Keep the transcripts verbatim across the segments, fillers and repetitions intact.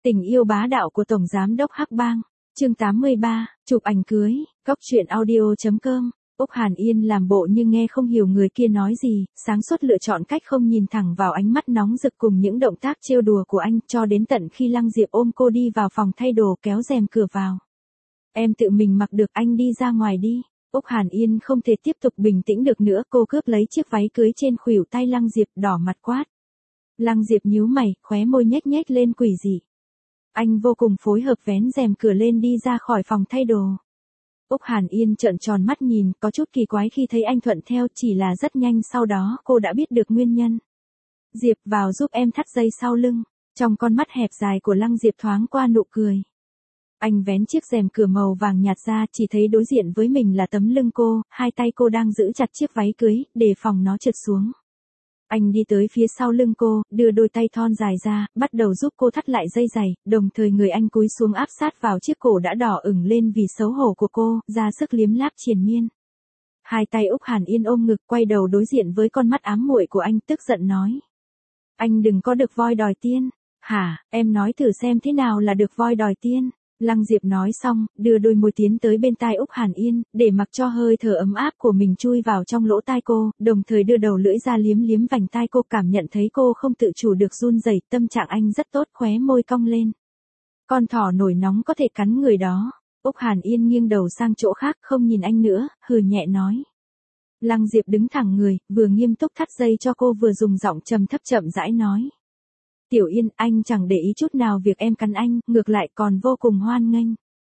Tình yêu bá đạo của Tổng Giám đốc Hắc Bang, chương tám mươi ba, chụp ảnh cưới, góc truyện audio chấm com. Úc Hàn Yên làm bộ như nghe không hiểu người kia nói gì, sáng suốt lựa chọn cách không nhìn thẳng vào ánh mắt nóng rực cùng những động tác trêu đùa của anh, cho đến tận khi Lăng Diệp ôm cô đi vào phòng thay đồ kéo rèm cửa vào. Em tự mình mặc được, anh đi ra ngoài đi. Úc Hàn Yên không thể tiếp tục bình tĩnh được nữa, cô cướp lấy chiếc váy cưới trên khuỷu tay Lăng Diệp, đỏ mặt quát. Lăng Diệp nhíu mày, khóe môi nhếch nhếch lên quỷ dị. Anh vô cùng phối hợp vén rèm cửa lên đi ra khỏi phòng thay đồ. Úc Hàn Yên trợn tròn mắt nhìn, có chút kỳ quái khi thấy anh thuận theo, chỉ là rất nhanh sau đó cô đã biết được nguyên nhân. Diệp, vào giúp em thắt dây sau lưng. Trong con mắt hẹp dài của Lăng Diệp thoáng qua nụ cười. Anh vén chiếc rèm cửa màu vàng nhạt ra, chỉ thấy đối diện với mình là tấm lưng cô, hai tay cô đang giữ chặt chiếc váy cưới, để phòng nó trượt xuống. Anh đi tới phía sau lưng cô, đưa đôi tay thon dài ra, bắt đầu giúp cô thắt lại dây giày, đồng thời người anh cúi xuống áp sát vào chiếc cổ đã đỏ ửng lên vì xấu hổ của cô, ra sức liếm láp triền miên. Hai tay Úc Hàn Yên ôm ngực, quay đầu đối diện với con mắt ám muội của anh, tức giận nói. Anh đừng có được voi đòi tiên. Hả, em nói thử xem thế nào là được voi đòi tiên. Lăng Diệp nói xong, đưa đôi môi tiến tới bên tai Úc Hàn Yên, để mặc cho hơi thở ấm áp của mình chui vào trong lỗ tai cô, đồng thời đưa đầu lưỡi ra liếm liếm vành tai cô, cảm nhận thấy cô không tự chủ được run rẩy, tâm trạng anh rất tốt, khóe môi cong lên. Con thỏ nổi nóng có thể cắn người đó. Úc Hàn Yên nghiêng đầu sang chỗ khác, không nhìn anh nữa, hừ nhẹ nói. Lăng Diệp đứng thẳng người, vừa nghiêm túc thắt dây cho cô vừa dùng giọng trầm thấp chậm rãi nói. Tiểu Yên, anh chẳng để ý chút nào việc em cắn anh, ngược lại còn vô cùng hoan nghênh.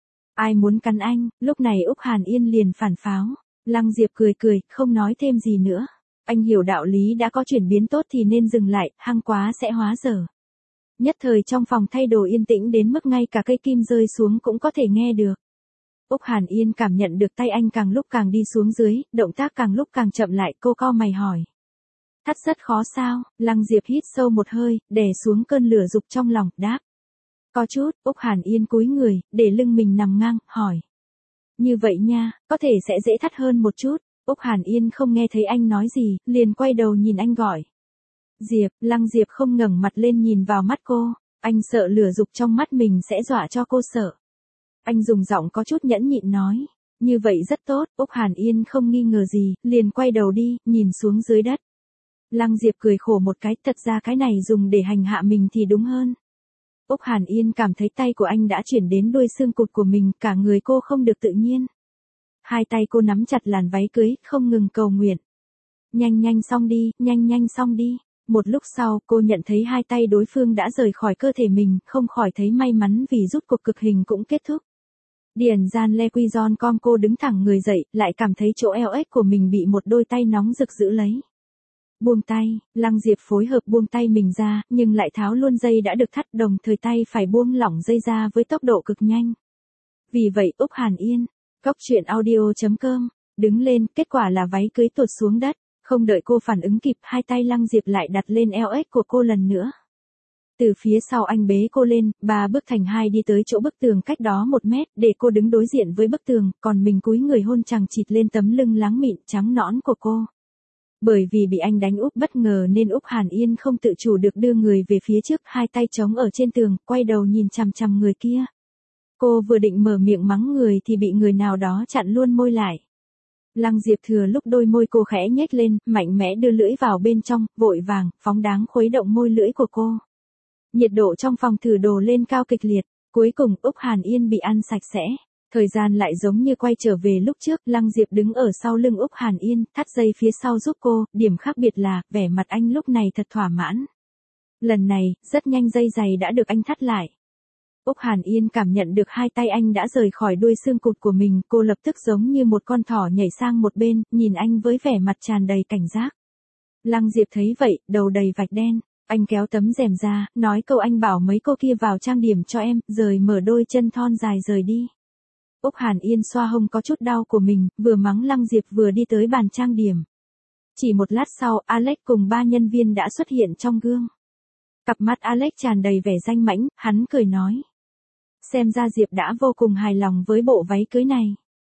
Ai muốn cắn anh? Lúc này Úc Hàn Yên liền phản pháo. Lăng Diệp cười cười, không nói thêm gì nữa. Anh hiểu đạo lý đã có chuyển biến tốt thì nên dừng lại, hăng quá sẽ hóa dở. Nhất thời trong phòng thay đồ yên tĩnh đến mức ngay cả cây kim rơi xuống cũng có thể nghe được. Úc Hàn Yên cảm nhận được tay anh càng lúc càng đi xuống dưới, động tác càng lúc càng chậm lại, cô cau mày hỏi. Thắt rất khó sao? Lăng Diệp hít sâu một hơi, đè xuống cơn lửa dục trong lòng, đáp. Có chút. Úc Hàn Yên cúi người, để lưng mình nằm ngang, hỏi. Như vậy nha, có thể sẽ dễ thắt hơn một chút. Úc Hàn Yên không nghe thấy anh nói gì, liền quay đầu nhìn anh gọi. Diệp. Lăng Diệp không ngẩng mặt lên nhìn vào mắt cô, anh sợ lửa dục trong mắt mình sẽ dọa cho cô sợ. Anh dùng giọng có chút nhẫn nhịn nói. Như vậy rất tốt. Úc Hàn Yên không nghi ngờ gì, liền quay đầu đi, nhìn xuống dưới đất. Lăng Diệp cười khổ một cái, thật ra cái này dùng để hành hạ mình thì đúng hơn. Úc Hàn Yên cảm thấy tay của anh đã chuyển đến đuôi xương cụt của mình, cả người cô không được tự nhiên. Hai tay cô nắm chặt làn váy cưới, không ngừng cầu nguyện. Nhanh nhanh xong đi, nhanh nhanh xong đi. Một lúc sau, cô nhận thấy hai tay đối phương đã rời khỏi cơ thể mình, không khỏi thấy may mắn vì rút cuộc cực hình cũng kết thúc. Điền gian le quy giòn com, cô đứng thẳng người dậy, lại cảm thấy chỗ eo ếch của mình bị một đôi tay nóng rực giữ lấy. Buông tay, Lăng Diệp phối hợp buông tay mình ra, nhưng lại tháo luôn dây đã được thắt, đồng thời tay phải buông lỏng dây ra với tốc độ cực nhanh. Vì vậy Úc Hàn Yên, góc truyện audio chấm com, đứng lên, kết quả là váy cưới tuột xuống đất, không đợi cô phản ứng kịp, hai tay Lăng Diệp lại đặt lên eo ếch của cô lần nữa. Từ phía sau anh bế cô lên, ba bước thành hai đi tới chỗ bức tường cách đó một mét, để cô đứng đối diện với bức tường, còn mình cúi người hôn chằng chịt lên tấm lưng láng mịn trắng nõn của cô. Bởi vì bị anh đánh úp bất ngờ nên Úc Hàn Yên không tự chủ được đưa người về phía trước, hai tay chống ở trên tường, quay đầu nhìn chằm chằm người kia. Cô vừa định mở miệng mắng người thì bị người nào đó chặn luôn môi lại. Lăng Diệp thừa lúc đôi môi cô khẽ nhếch lên, mạnh mẽ đưa lưỡi vào bên trong, vội vàng, phóng đáng khuấy động môi lưỡi của cô. Nhiệt độ trong phòng thử đồ lên cao kịch liệt, cuối cùng Úc Hàn Yên bị ăn sạch sẽ. Thời gian lại giống như quay trở về lúc trước, Lăng Diệp đứng ở sau lưng Úc Hàn Yên, thắt dây phía sau giúp cô, điểm khác biệt là, vẻ mặt anh lúc này thật thỏa mãn. Lần này, rất nhanh dây giày đã được anh thắt lại. Úc Hàn Yên cảm nhận được hai tay anh đã rời khỏi đuôi xương cụt của mình, cô lập tức giống như một con thỏ nhảy sang một bên, nhìn anh với vẻ mặt tràn đầy cảnh giác. Lăng Diệp thấy vậy, đầu đầy vạch đen, anh kéo tấm rèm ra, nói câu anh bảo mấy cô kia vào trang điểm cho em, rồi mở đôi chân thon dài rời đi. Úc Hàn Yên xoa hông có chút đau của mình, vừa mắng Lăng Diệp vừa đi tới bàn trang điểm. Chỉ một lát sau, Alex cùng ba nhân viên đã xuất hiện trong gương. Cặp mắt Alex tràn đầy vẻ danh mãnh, hắn cười nói. Xem ra Diệp đã vô cùng hài lòng với bộ váy cưới này.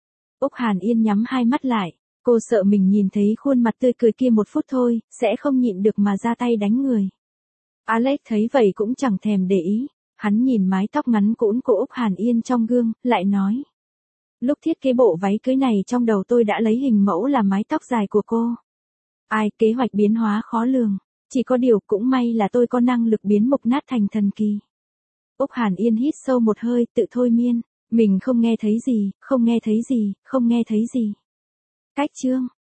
Úc Hàn Yên nhắm hai mắt lại, cô sợ mình nhìn thấy khuôn mặt tươi cười kia một phút thôi, sẽ không nhịn được mà ra tay đánh người. Alex thấy vậy cũng chẳng thèm để ý. Hắn nhìn mái tóc ngắn cũn của Úc Hàn Yên trong gương, lại nói. Lúc thiết kế bộ váy cưới này trong đầu tôi đã lấy hình mẫu là mái tóc dài của cô. Ai, kế hoạch biến hóa khó lường. Chỉ có điều cũng may là tôi có năng lực biến mục nát thành thần kỳ. Úc Hàn Yên hít sâu một hơi, tự thôi miên. Mình không nghe thấy gì, không nghe thấy gì, không nghe thấy gì. Cách chương.